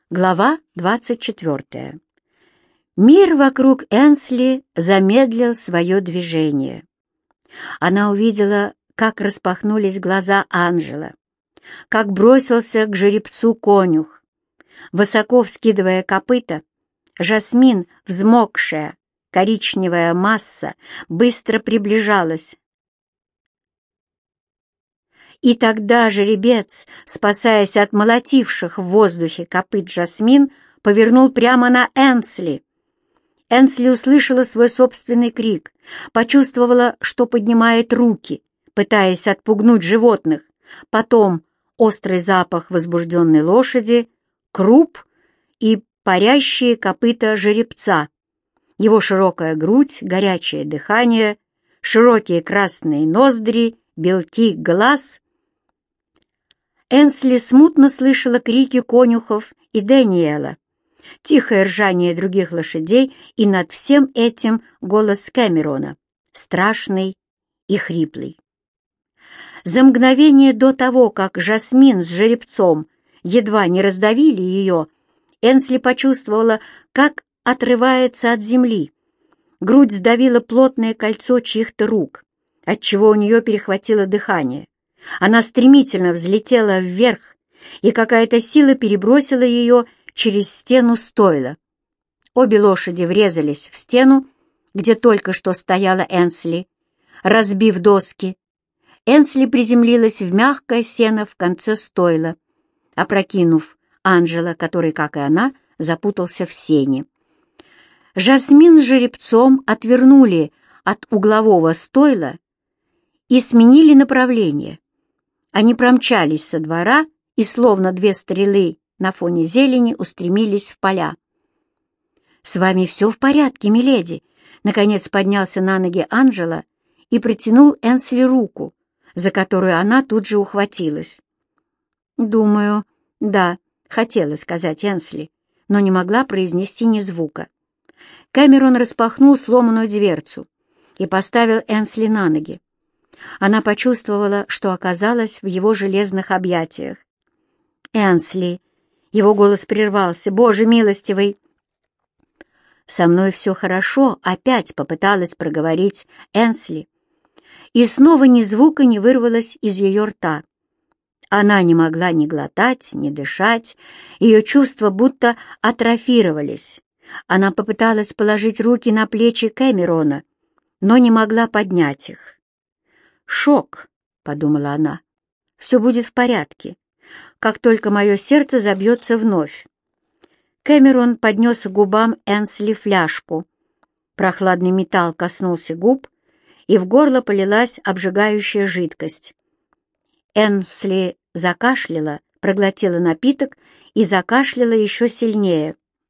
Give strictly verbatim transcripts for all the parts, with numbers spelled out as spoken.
Глава двадцать четвертая. Мир вокруг Энсли замедлил свое движение. Она увидела, как распахнулись глаза Анжела, как бросился к жеребцу конюх. Высоко вскидывая копыта, Жасмин, взмокшая, коричневая масса, быстро приближалась. И тогда жеребец, спасаясь от молотивших в воздухе копыт Жасмин, повернул прямо на Энсли. Энсли услышала свой собственный крик, почувствовала, что поднимает руки, пытаясь отпугнуть животных. Потом острый запах возбужденной лошади, круп и парящие копыта жеребца. Его широкая грудь, горячее дыхание, широкие красные ноздри, белки глаз. Энсли смутно слышала крики конюхов и Дэниела, тихое ржание других лошадей и над всем этим голос Кэмерона, страшный и хриплый. За мгновение до того, как Жасмин с жеребцом едва не раздавили ее, Энсли почувствовала, как отрывается от земли. Грудь сдавила плотное кольцо чьих-то рук, отчего у нее перехватило дыхание. Она стремительно взлетела вверх, и какая-то сила перебросила ее через стену стойла. Обе лошади врезались в стену, где только что стояла Энсли, разбив доски. Энсли приземлилась в мягкое сено в конце стойла, опрокинув Анжела, который, как и она, запутался в сене. Жасмин с жеребцом отвернули от углового стойла и сменили направление. Они промчались со двора и, словно две стрелы на фоне зелени, устремились в поля. «С вами все в порядке, миледи?» Наконец поднялся на ноги Анжела и протянул Энсли руку, за которую она тут же ухватилась. «Думаю, да», — хотела сказать Энсли, но не могла произнести ни звука. Кэмерон распахнул сломанную дверцу и поставил Энсли на ноги. Она почувствовала, что оказалась в его железных объятиях. «Энсли!» — его голос прервался. «Боже милостивый!» «Со мной все хорошо», — опять попыталась проговорить Энсли. И снова ни звука не вырвалось из ее рта. Она не могла ни глотать, ни дышать, ее чувства будто атрофировались. Она попыталась положить руки на плечи Кэмерона, но не могла поднять их. «Шок», — подумала она, — «все будет в порядке, как только мое сердце забьется вновь». Кэмерон поднес к губам Энсли фляжку. Прохладный металл коснулся губ, и в горло полилась обжигающая жидкость. Энсли закашляла, проглотила напиток и закашляла еще сильнее.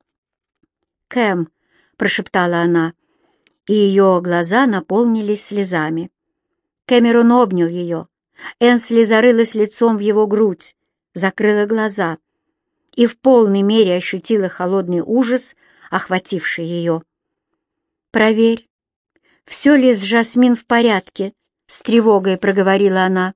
«Кэм», — прошептала она, и ее глаза наполнились слезами. Кэмерон обнял ее. Энсли зарылась лицом в его грудь, закрыла глаза и в полной мере ощутила холодный ужас, охвативший ее. «Проверь, все ли с Жасмин в порядке», — с тревогой проговорила она.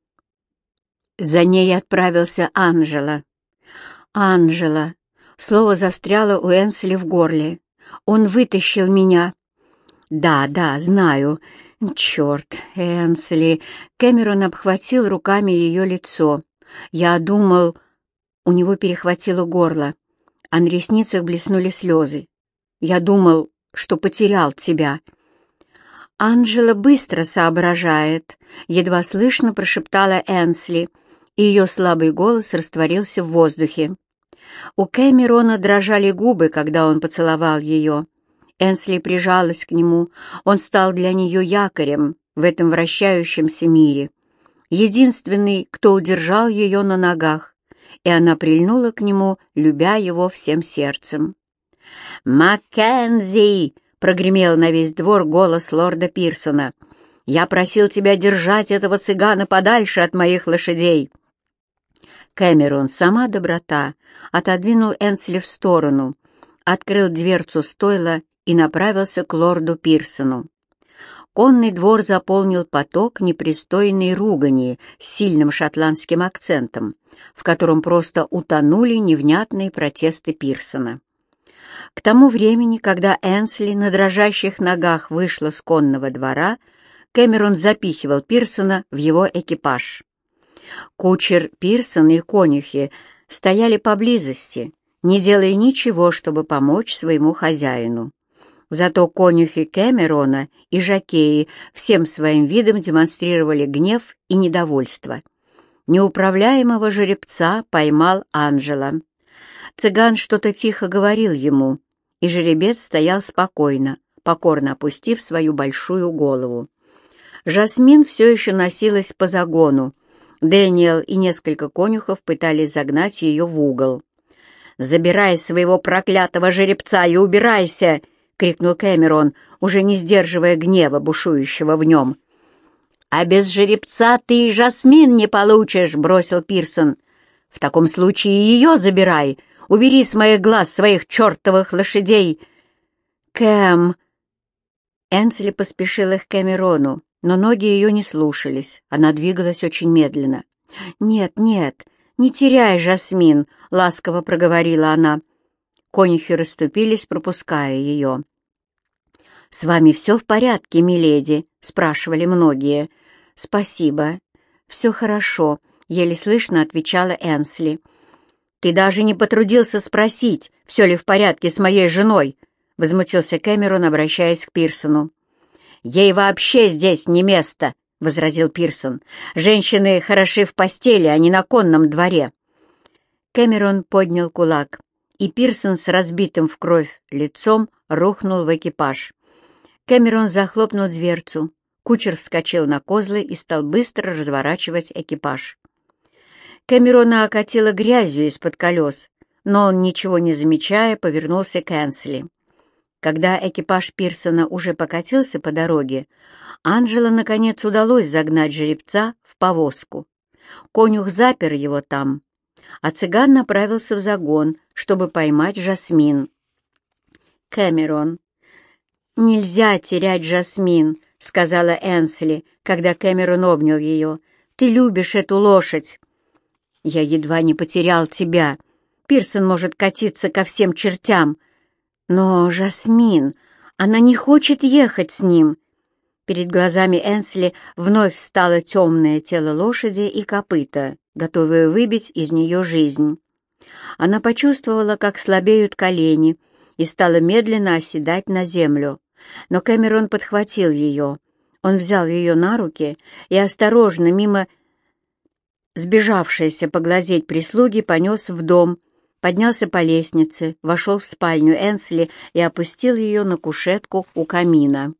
За ней отправился Анжела. «Анжела». Слово застряло у Энсли в горле. «Он вытащил меня». «Да, да, знаю». «Черт, Энсли!» Кэмерон обхватил руками ее лицо. «Я думал...» У него перехватило горло, а на ресницах блеснули слезы. «Я думал, что потерял тебя». «Анжела быстро соображает», — едва слышно прошептала Энсли, и ее слабый голос растворился в воздухе. У Кэмерона дрожали губы, когда он поцеловал ее. Энсли прижалась к нему, он стал для нее якорем в этом вращающемся мире, единственный, кто удержал ее на ногах, и она прильнула к нему, любя его всем сердцем. «Маккензи!» — прогремел на весь двор голос лорда Пирсона. «Я просил тебя держать этого цыгана подальше от моих лошадей!» Кэмерон, сама доброта, отодвинул Энсли в сторону, открыл дверцу стойла и направился к лорду Пирсону. конный двор заполнил поток непристойной ругани с сильным шотландским акцентом, в котором просто утонули невнятные протесты Пирсона. К тому времени, когда Энсли на дрожащих ногах вышла с конного двора, Кэмерон запихивал Пирсона в его экипаж. Кучер Пирсон и конюхи стояли поблизости, не делая ничего, чтобы помочь своему хозяину. Зато конюхи Кэмерона и жокеи всем своим видом демонстрировали гнев и недовольство. Неуправляемого жеребца поймал Анджело. Цыган что-то тихо говорил ему, и жеребец стоял спокойно, покорно опустив свою большую голову. Жасмин все еще носилась по загону. Дэниел и несколько конюхов пытались загнать ее в угол. «Забирай своего проклятого жеребца и убирайся!» — крикнул Кэмерон, уже не сдерживая гнева, бушующего в нем. «А без жеребца ты и Жасмин не получишь!» — бросил Пирсон. «В таком случае ее забирай! Убери с моих глаз своих чертовых лошадей!» «Кэм!» Энсли поспешила к Кэмерону, но ноги ее не слушались. Она двигалась очень медленно. «Нет, нет, не теряй, Жасмин!» — ласково проговорила она. Конюхи расступились, пропуская ее. «С вами все в порядке, миледи?» — спрашивали многие. «Спасибо. Все хорошо», — еле слышно отвечала Энсли. «Ты даже не потрудился спросить, все ли в порядке с моей женой?» — возмутился Кэмерон, обращаясь к Пирсону. «Ей вообще здесь не место», — возразил Пирсон. «Женщины хороши в постели, а не на конном дворе». Кэмерон поднял кулак, и Пирсон с разбитым в кровь лицом рухнул в экипаж. Кэмерон захлопнул дверцу. Кучер вскочил на козлы и стал быстро разворачивать экипаж. Кэмерона окатило грязью из-под колес, но он, ничего не замечая, повернулся к Энсли. Когда экипаж Пирсона уже покатился по дороге, Анджело наконец удалось загнать жеребца в повозку. Конюх запер его там, а цыган направился в загон, чтобы поймать Жасмин. «Кэмерон, нельзя терять Жасмин», — сказала Энсли, когда Кэмерон обнял ее. «Ты любишь эту лошадь». «Я едва не потерял тебя. Пирсон может катиться ко всем чертям. Но Жасмин, она не хочет ехать с ним». Перед глазами Энсли вновь встало темное тело лошади и копыта, готовое выбить из нее жизнь. Она почувствовала, как слабеют колени, и стала медленно оседать на землю. Но Кэмерон подхватил ее. Он взял ее на руки и осторожно, мимо сбежавшейся поглазеть прислуги, понес в дом, поднялся по лестнице, вошел в спальню Энсли и опустил ее на кушетку у камина.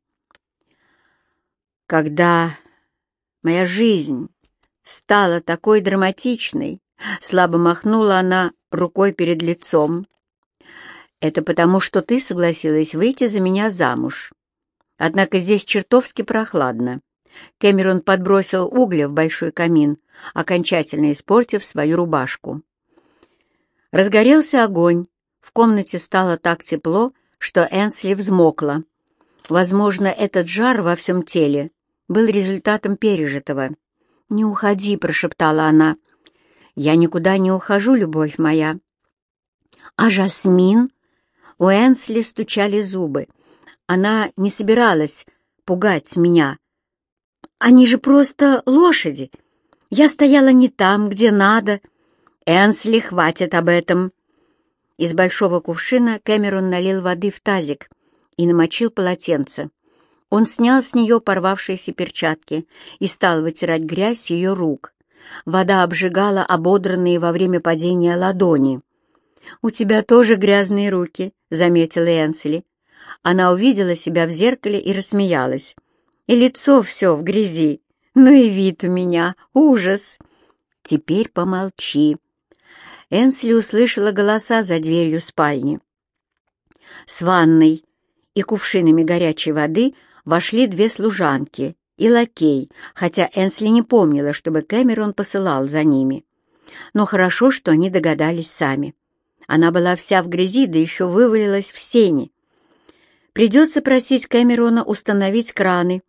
«Когда моя жизнь стала такой драматичной», — слабо махнула она рукой перед лицом, «это потому, что ты согласилась выйти за меня замуж. Однако здесь чертовски прохладно». Кэмерон подбросил угля в большой камин, окончательно испортив свою рубашку. Разгорелся огонь. В комнате стало так тепло, что Энсли взмокла. Возможно, этот жар во всем теле был результатом пережитого. «Не уходи», — прошептала она. «Я никуда не ухожу, любовь моя». «А Жасмин?» У Энсли стучали зубы. Она не собиралась пугать меня. «Они же просто лошади. Я стояла не там, где надо». «Энсли, хватит об этом». Из большого кувшина Кэмерон налил воды в тазик и намочил полотенце. Он снял с нее порвавшиеся перчатки и стал вытирать грязь с ее рук. Вода обжигала ободранные во время падения ладони. «У тебя тоже грязные руки», — заметила Энсли. Она увидела себя в зеркале и рассмеялась. «И лицо все в грязи. Ну и вид у меня. Ужас!» «Теперь помолчи». Энсли услышала голоса за дверью спальни. С ванной и кувшинами горячей воды вошли две служанки и лакей, хотя Энсли не помнила, чтобы Кэмерон посылал за ними. Но хорошо, что они догадались сами. Она была вся в грязи, да еще вывалилась в сени. Придется просить Кэмерона установить краны,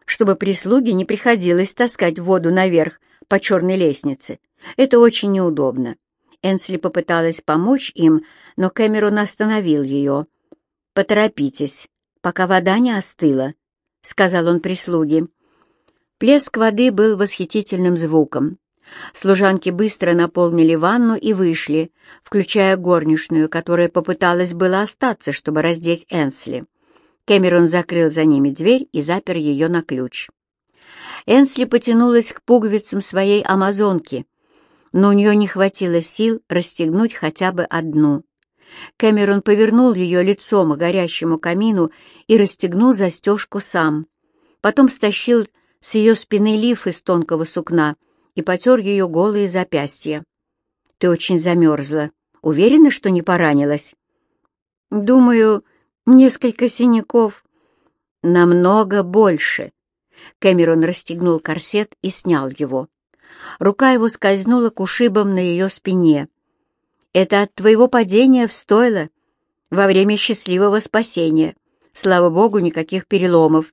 чтобы прислуге не приходилось таскать воду наверх по черной лестнице. Это очень неудобно. Энсли попыталась помочь им, но Кэмерон остановил ее. «Поторопитесь, пока вода не остыла», — сказал он прислуге. Плеск воды был восхитительным звуком. Служанки быстро наполнили ванну и вышли, включая горничную, которая попыталась было остаться, чтобы раздеть Энсли. Кэмерон закрыл за ними дверь и запер ее на ключ. Энсли потянулась к пуговицам своей амазонки, но у нее не хватило сил расстегнуть хотя бы одну. Кэмерон повернул ее лицом к горящему камину и расстегнул застежку сам. Потом стащил с ее спины лиф из тонкого сукна и потер ее голые запястья. «Ты очень замерзла. Уверена, что не поранилась?» «Думаю, несколько синяков». «Намного больше». Кэмерон расстегнул корсет и снял его. Рука его скользнула к ушибам на ее спине. «Это от твоего падения в стойло во время счастливого спасения. Слава богу, никаких переломов».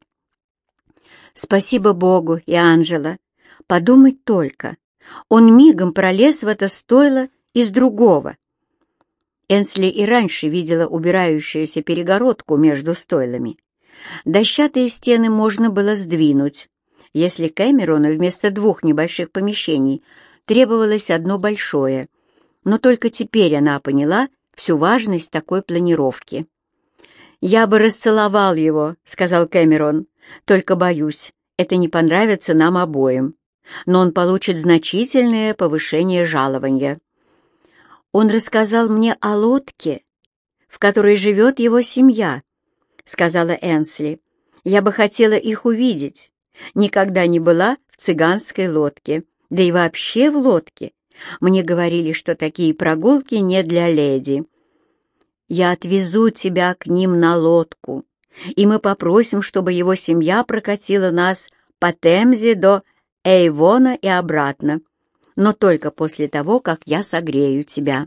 «Спасибо Богу и Анжела. Подумать только, он мигом пролез в это стойло из другого». Энсли и раньше видела убирающуюся перегородку между стойлами. Дощатые стены можно было сдвинуть, если Кэмерону вместо двух небольших помещений требовалось одно большое. Но только теперь она поняла всю важность такой планировки. «Я бы расцеловал его», — сказал Кэмерон, — «только боюсь, это не понравится нам обоим. Но он получит значительное повышение жалования». «Он рассказал мне о лодке, в которой живет его семья», — сказала Энсли. «Я бы хотела их увидеть. Никогда не была в цыганской лодке, да и вообще в лодке. Мне говорили, что такие прогулки не для леди. Я отвезу тебя к ним на лодку, и мы попросим, чтобы его семья прокатила нас по Темзе до Эйвона и обратно, но только после того, как я согрею тебя».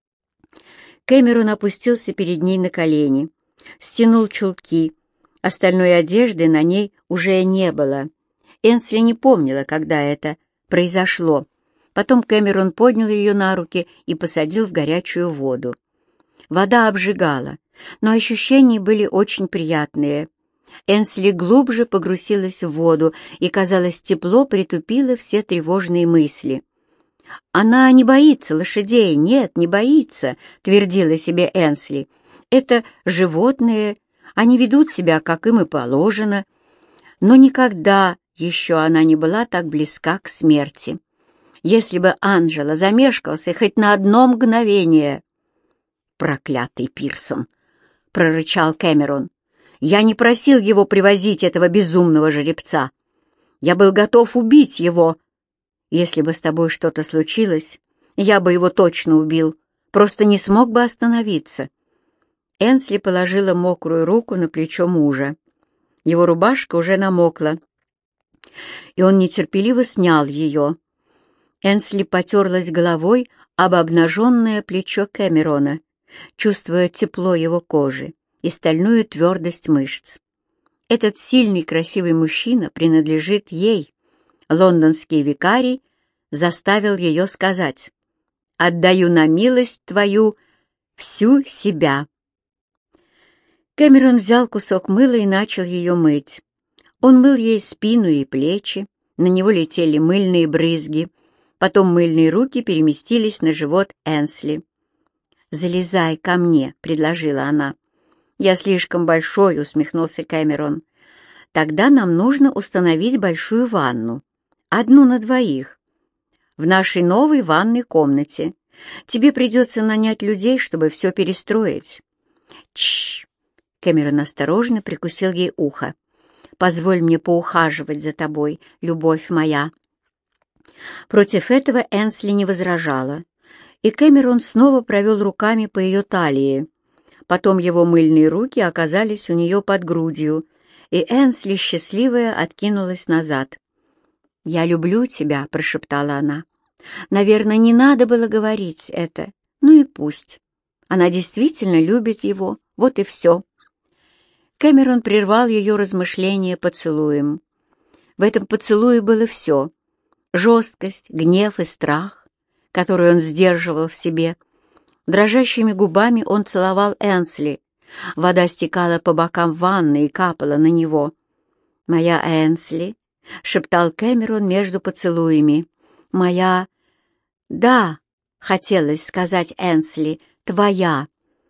Кэмерон опустился перед ней на колени, стянул чулки. Остальной одежды на ней уже не было. Энсли не помнила, когда это произошло. Потом Кэмерон поднял ее на руки и посадил в горячую воду. Вода обжигала, но ощущения были очень приятные. Энсли глубже погрузилась в воду, и, казалось, тепло притупило все тревожные мысли. «Она не боится лошадей, нет, не боится», — твердила себе Энсли. «Это животные, они ведут себя, как им и положено». Но никогда еще она не была так близка к смерти. Если бы Анжела замешкался хоть на одно мгновение... «Проклятый Пирсон!» — прорычал Кэмерон. «Я не просил его привозить этого безумного жеребца. Я был готов убить его. Если бы с тобой что-то случилось, я бы его точно убил, просто не смог бы остановиться». Энсли положила мокрую руку на плечо мужа. Его рубашка уже намокла, и он нетерпеливо снял ее. Энсли потерлась головой об обнаженное плечо Кэмерона, чувствуя тепло его кожи и стальную твердость мышц. Этот сильный, красивый мужчина принадлежит ей. Лондонский викарий заставил ее сказать: «Отдаю на милость твою всю себя». Кэмерон взял кусок мыла и начал ее мыть. Он мыл ей спину и плечи, на него летели мыльные брызги, потом мыльные руки переместились на живот Энсли. «Залезай ко мне», — предложила она. «Я слишком большой», — усмехнулся Кэмерон. «Тогда нам нужно установить большую ванну, одну на двоих, в нашей новой ванной комнате. Тебе придется нанять людей, чтобы все перестроить». «Тш!» — Кэмерон осторожно прикусил ей ухо. «Позволь мне поухаживать за тобой, любовь моя». Против этого Энсли не возражала, и Кэмерон снова провел руками по ее талии. Потом его мыльные руки оказались у нее под грудью, и Энсли, счастливая, откинулась назад. «Я люблю тебя», — прошептала она. «Наверное, не надо было говорить это. Ну и пусть. Она действительно любит его, вот и все». Кэмерон прервал ее размышления поцелуем. В этом поцелуе было все — жесткость, гнев и страх, который он сдерживал в себе. Дрожащими губами он целовал Энсли. Вода стекала по бокам ванны и капала на него. «Моя Энсли», — шептал Кэмерон между поцелуями. «Моя...» «Да», — хотелось сказать Энсли, — «твоя».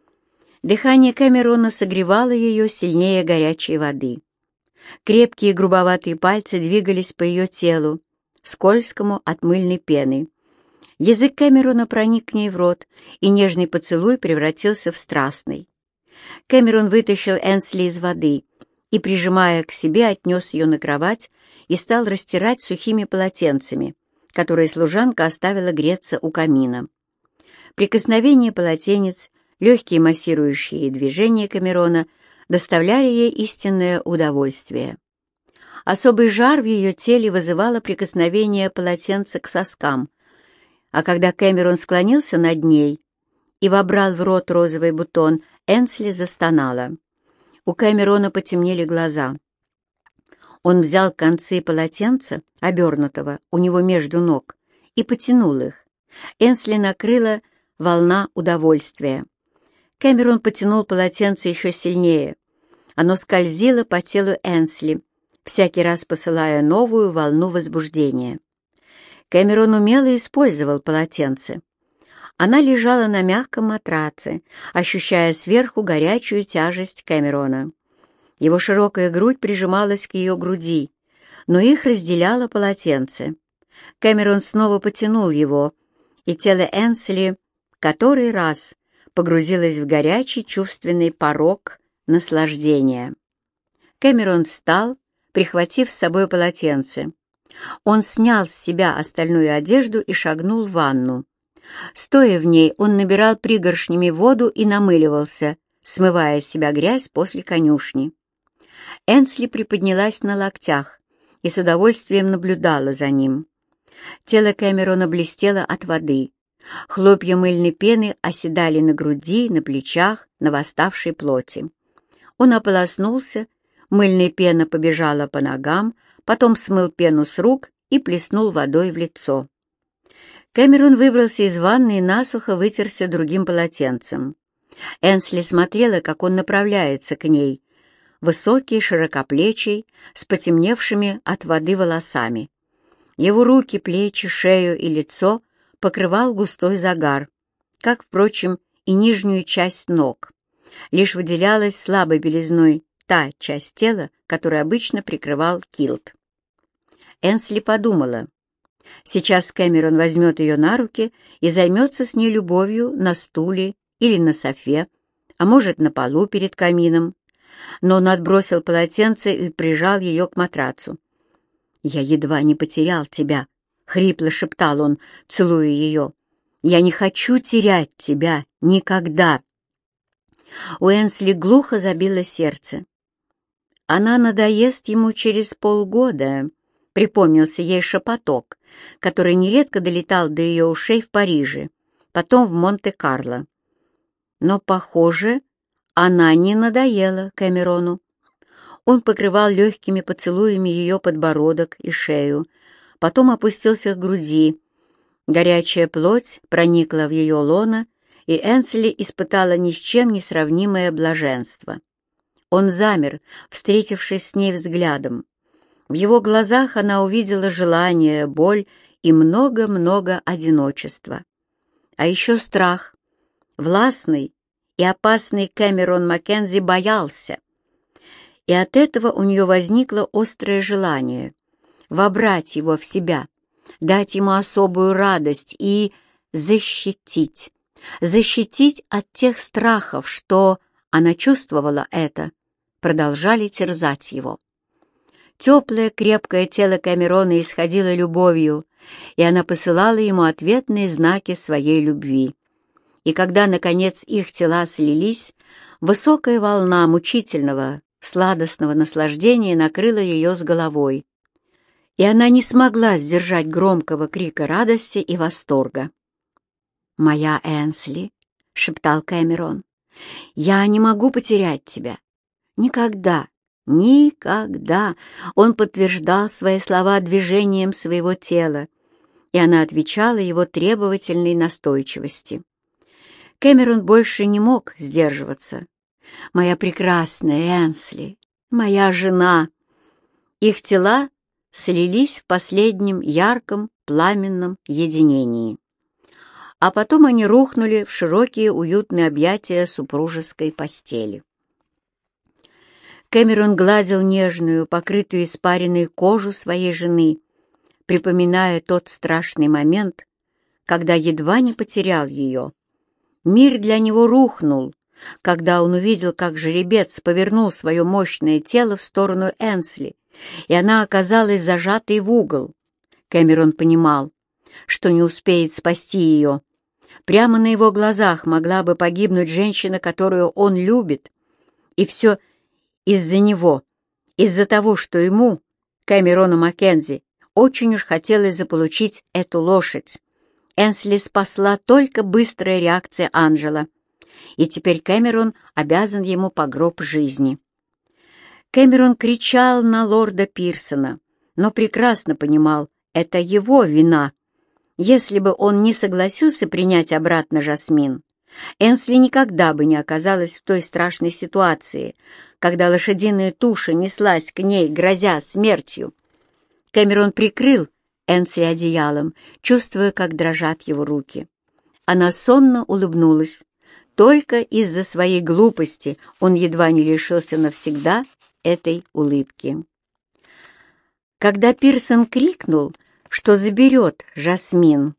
Дыхание Кэмерона согревало ее сильнее горячей воды. Крепкие грубоватые пальцы двигались по ее телу, скользкому от мыльной пены. Язык Кэмерона проник к ней в рот, и нежный поцелуй превратился в страстный. Кэмерон вытащил Энсли из воды и, прижимая к себе, отнес ее на кровать и стал растирать сухими полотенцами, которые служанка оставила греться у камина. Прикосновение полотенец, легкие массирующие движения Кэмерона доставляли ей истинное удовольствие. Особый жар в ее теле вызывало прикосновение полотенца к соскам, а когда Кэмерон склонился над ней и вобрал в рот розовый бутон, Энсли застонала. У Кэмерона потемнели глаза. Он взял концы полотенца, обернутого у него между ног, и потянул их. Энсли накрыла волна удовольствия. Кэмерон потянул полотенце еще сильнее. Оно скользило по телу Энсли, всякий раз посылая новую волну возбуждения. Кэмерон умело использовал полотенце. Она лежала на мягком матраце, ощущая сверху горячую тяжесть Кэмерона. Его широкая грудь прижималась к ее груди, но их разделяло полотенце. Кэмерон снова потянул его, и тело Энсли который раз погрузилось в горячий чувственный порог наслаждения. Кэмерон встал, прихватив с собой полотенце. Он снял с себя остальную одежду и шагнул в ванну. Стоя в ней, он набирал пригоршнями воду и намыливался, смывая с себя грязь после конюшни. Энсли приподнялась на локтях и с удовольствием наблюдала за ним. Тело Кэмерона блестело от воды. Хлопья мыльной пены оседали на груди, на плечах, на восставшей плоти. Он ополоснулся, мыльная пена побежала по ногам, потом смыл пену с рук и плеснул водой в лицо. Кэмерон выбрался из ванны и насухо вытерся другим полотенцем. Энсли смотрела, как он направляется к ней, высокий, широкоплечий, с потемневшими от воды волосами. Его руки, плечи, шею и лицо покрывал густой загар, как, впрочем, и нижнюю часть ног. Лишь выделялась слабой белизной та часть тела, которую обычно прикрывал килт. Энсли подумала, сейчас Кэмерон возьмет ее на руки и займется с ней любовью на стуле или на софе, а может, на полу перед камином. Но он отбросил полотенце и прижал ее к матрацу. «Я едва не потерял тебя», — хрипло шептал он, целуя ее. «Я не хочу терять тебя никогда». У Энсли глухо забило сердце. «Она надоест ему через полгода», — припомнился ей шепоток, который нередко долетал до ее ушей в Париже, потом в Монте-Карло. Но, похоже, она не надоела Кэмерону. Он покрывал легкими поцелуями ее подбородок и шею, потом опустился к груди. Горячая плоть проникла в ее лоно, и Энсли испытала ни с чем не сравнимое блаженство. Он замер, встретившись с ней взглядом. В его глазах она увидела желание, боль и много-много одиночества. А еще страх. Властный и опасный Кэмерон Маккензи боялся. И от этого у нее возникло острое желание вобрать его в себя, дать ему особую радость и защитить. Защитить от тех страхов, что, она чувствовала это, продолжали терзать его. Теплое, крепкое тело Кэмерона исходило любовью, и она посылала ему ответные знаки своей любви. И когда, наконец, их тела слились, высокая волна мучительного, сладостного наслаждения накрыла ее с головой, и она не смогла сдержать громкого крика радости и восторга. «Моя Энсли», — шептал Кэмерон, — «я не могу потерять тебя. Никогда, Никогда! Он подтверждал свои слова движением своего тела, и она отвечала его требовательной настойчивости. Кэмерон больше не мог сдерживаться. «Моя прекрасная Энсли, моя жена!» Их тела слились в последнем ярком пламенном единении. А потом они рухнули в широкие уютные объятия супружеской постели. Кэмерон гладил нежную, покрытую испаренной кожу своей жены, припоминая тот страшный момент, когда едва не потерял ее. Мир для него рухнул, когда он увидел, как жеребец повернул свое мощное тело в сторону Энсли, и она оказалась зажатой в угол. Кэмерон понимал, что не успеет спасти ее. Прямо на его глазах могла бы погибнуть женщина, которую он любит. И все из-за него, из-за того, что ему, Кэмерону Маккензи, очень уж хотелось заполучить эту лошадь. Энсли спасла только быстрая реакция Анджела, и теперь Кэмерон обязан ему по гроб жизни. Кэмерон кричал на лорда Пирсона, но прекрасно понимал, это его вина. Если бы он не согласился принять обратно Жасмин, Энсли никогда бы не оказалась в той страшной ситуации, когда лошадиная туша неслась к ней, грозя смертью. Кэмерон прикрыл Энсли одеялом, чувствуя, как дрожат его руки. Она сонно улыбнулась. Только из-за своей глупости он едва не лишился навсегда этой улыбки. Когда Пирсон крикнул, что заберет Жасмин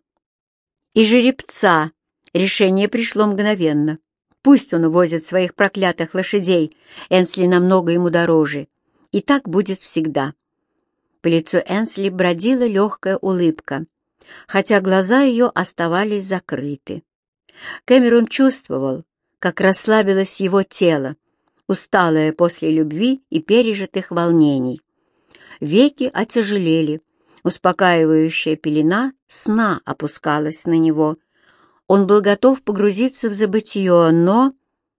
и жеребца, решение пришло мгновенно. Пусть он увозит своих проклятых лошадей, Энсли намного ему дороже, и так будет всегда. По лицу Энсли бродила легкая улыбка, хотя глаза ее оставались закрыты. Кэмерон чувствовал, как расслабилось его тело, усталое после любви и пережитых волнений. Веки отяжелели, успокаивающая пелена сна опускалась на него. Он был готов погрузиться в забытье, но...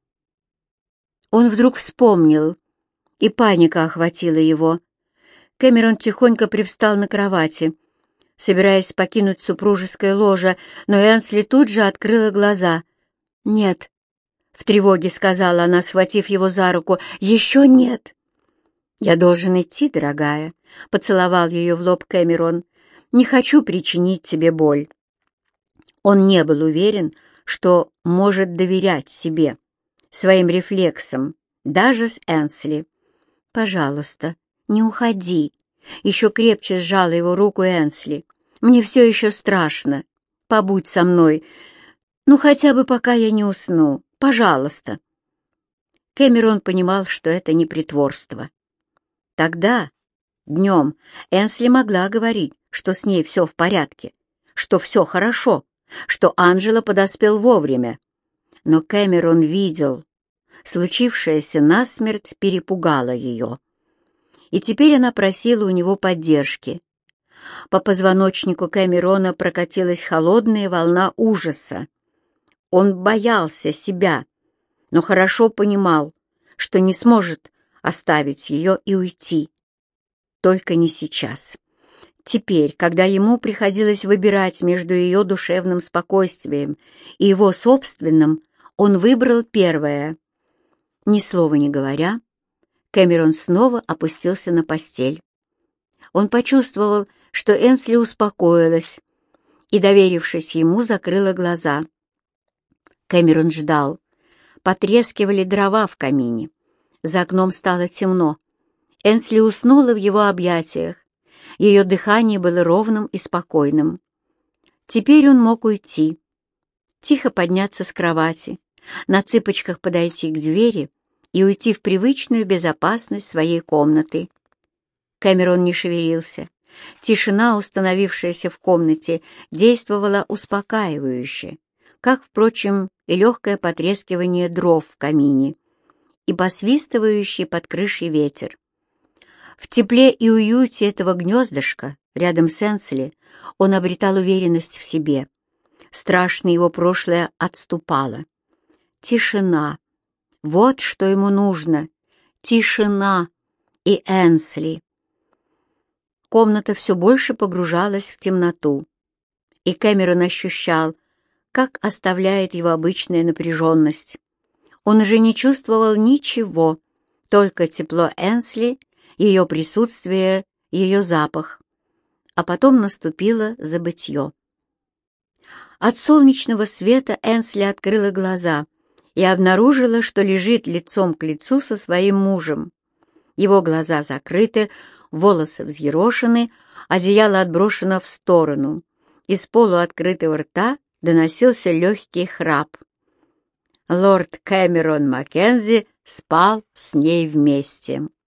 Он вдруг вспомнил, и паника охватила его. Кэмерон тихонько привстал на кровати, собираясь покинуть супружеское ложе, но Энсли тут же открыла глаза. «Нет», — в тревоге сказала она, схватив его за руку, — «еще нет». «Я должен идти, дорогая», — поцеловал ее в лоб Кэмерон. «Не хочу причинить тебе боль». Он не был уверен, что может доверять себе, своим рефлексам, даже с Энсли. «Пожалуйста, не уходи», — еще крепче сжала его руку Энсли. «Мне все еще страшно. Побудь со мной. Ну, хотя бы пока я не усну. Пожалуйста». Кэмерон понимал, что это не притворство. Тогда, днем, Энсли могла говорить, что с ней все в порядке, что все хорошо, что Анджело подоспел вовремя. Но Кэмерон видел, случившееся насмерть перепугало ее. И теперь она просила у него поддержки. По позвоночнику Кэмерона прокатилась холодная волна ужаса. Он боялся себя, но хорошо понимал, что не сможет оставить ее и уйти. Только не сейчас. Теперь, когда ему приходилось выбирать между ее душевным спокойствием и его собственным, он выбрал первое. Ни слова не говоря, Кэмерон снова опустился на постель. Он почувствовал, что Энсли успокоилась и, доверившись ему, закрыла глаза. Кэмерон ждал. Потрескивали дрова в камине. За окном стало темно. Энсли уснула в его объятиях. Ее дыхание было ровным и спокойным. Теперь он мог уйти, тихо подняться с кровати, на цыпочках подойти к двери и уйти в привычную безопасность своей комнаты. Кэмерон не шевелился. Тишина, установившаяся в комнате, действовала успокаивающе, как, впрочем, и легкое потрескивание дров в камине и посвистывающий под крышей ветер. В тепле и уюте этого гнездышка, рядом с Энсли, он обретал уверенность в себе. Страшное его прошлое отступало. Тишина. Вот что ему нужно. тишина и Энсли. Комната все больше погружалась в темноту, и Кэмерон ощущал, как оставляет его обычная напряженность. Он уже не чувствовал ничего, только тепло Энсли, ее присутствие, ее запах. А потом наступило забытье. От солнечного света Энсли открыла глаза и обнаружила, что лежит лицом к лицу со своим мужем. Его глаза закрыты, волосы взъерошены, одеяло отброшено в сторону. Из полуоткрытого рта доносился легкий храп. Лорд Кэмерон Маккензи спал с ней вместе.